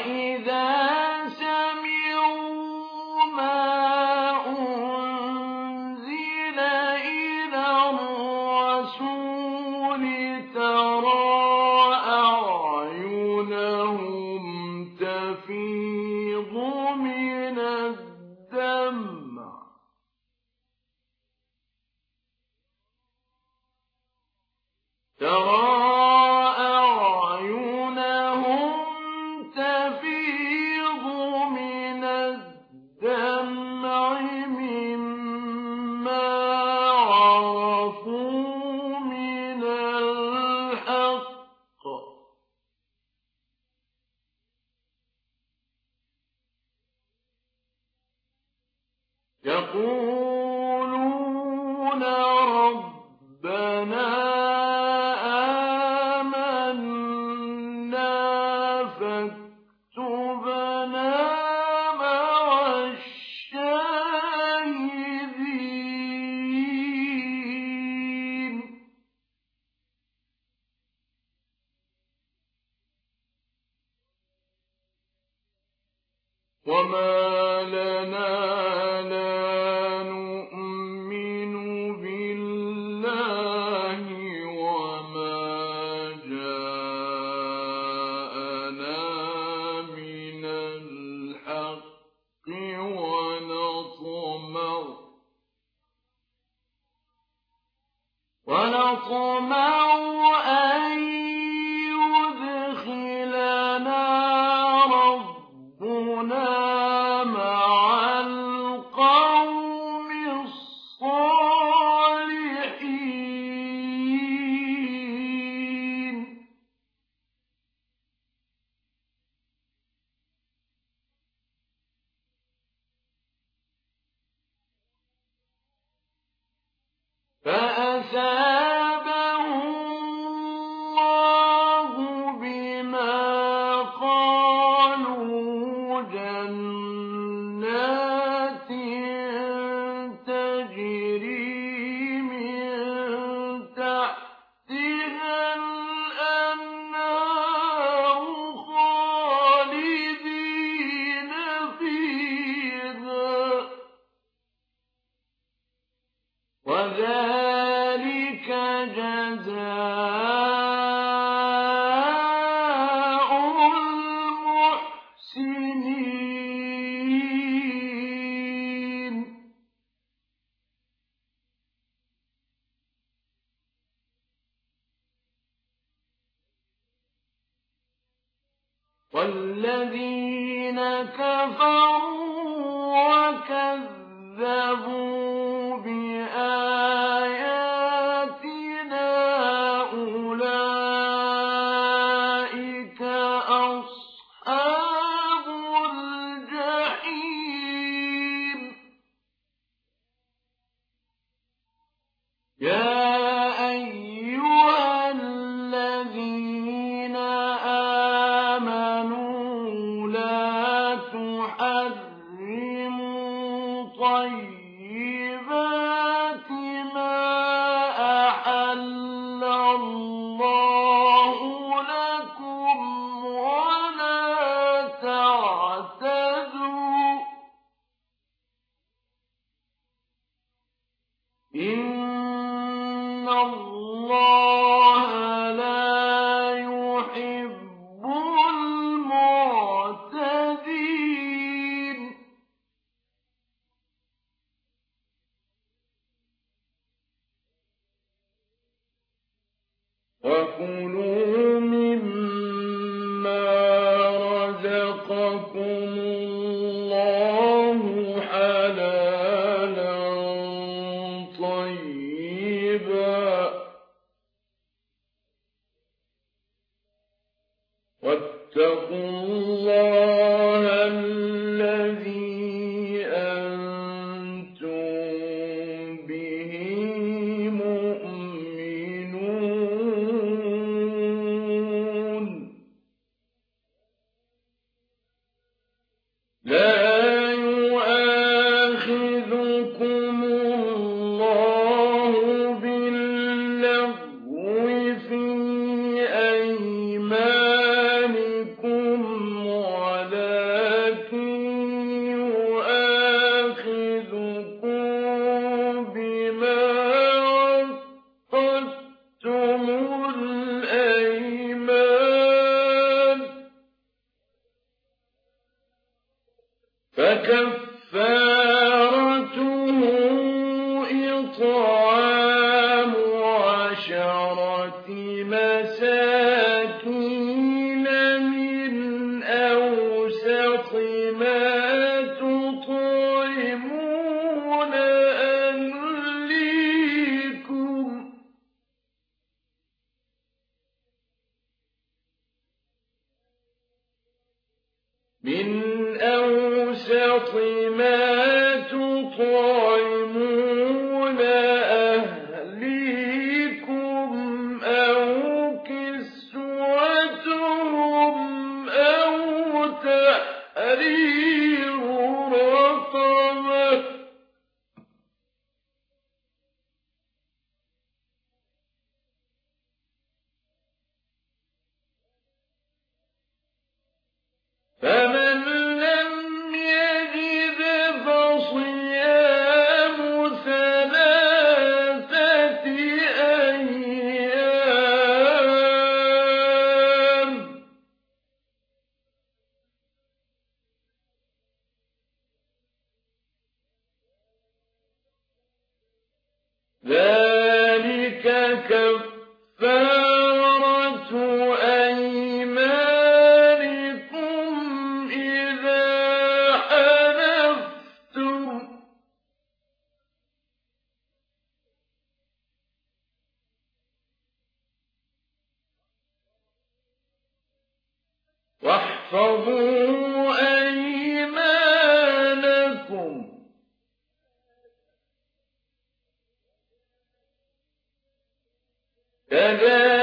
يقولون ربنا آمنا فاكتبنا مع الشاهدين وما لنا لا نؤمن بالله وما جاءنا من الحق ونطمع أن يدخلنا ربنا مع القوم الصالحين فأثابهم الله بما قالوا جنات تجري من تحتها الأنهار خالدين فيها وذلك جزاء المحسنين والذين كفروا وكذبوا بآياتنا أولئك أصحاب الجحيم يا أيها الذين آمنوا لا تحرموا طيبات ما أحل الله لكم ولا تعتدوا إن الله لا يحب المعتدين وكلوا مما رزقكم الله حلالا طيبا واتقوا الله الذي أنتم به مؤمنون لا يؤاخذكم الله باللغو في أيمانكم ولكن فكفارته إطعام 10 مساكين من أوسط ما تطعمون أهليكم أو كسوتهم أو تحرير رقبة فمن لم يجد فصيام 3 أيام ذلك كفارة أيمانكم إذا حلفتم واحفظوا أيمانكم كذلك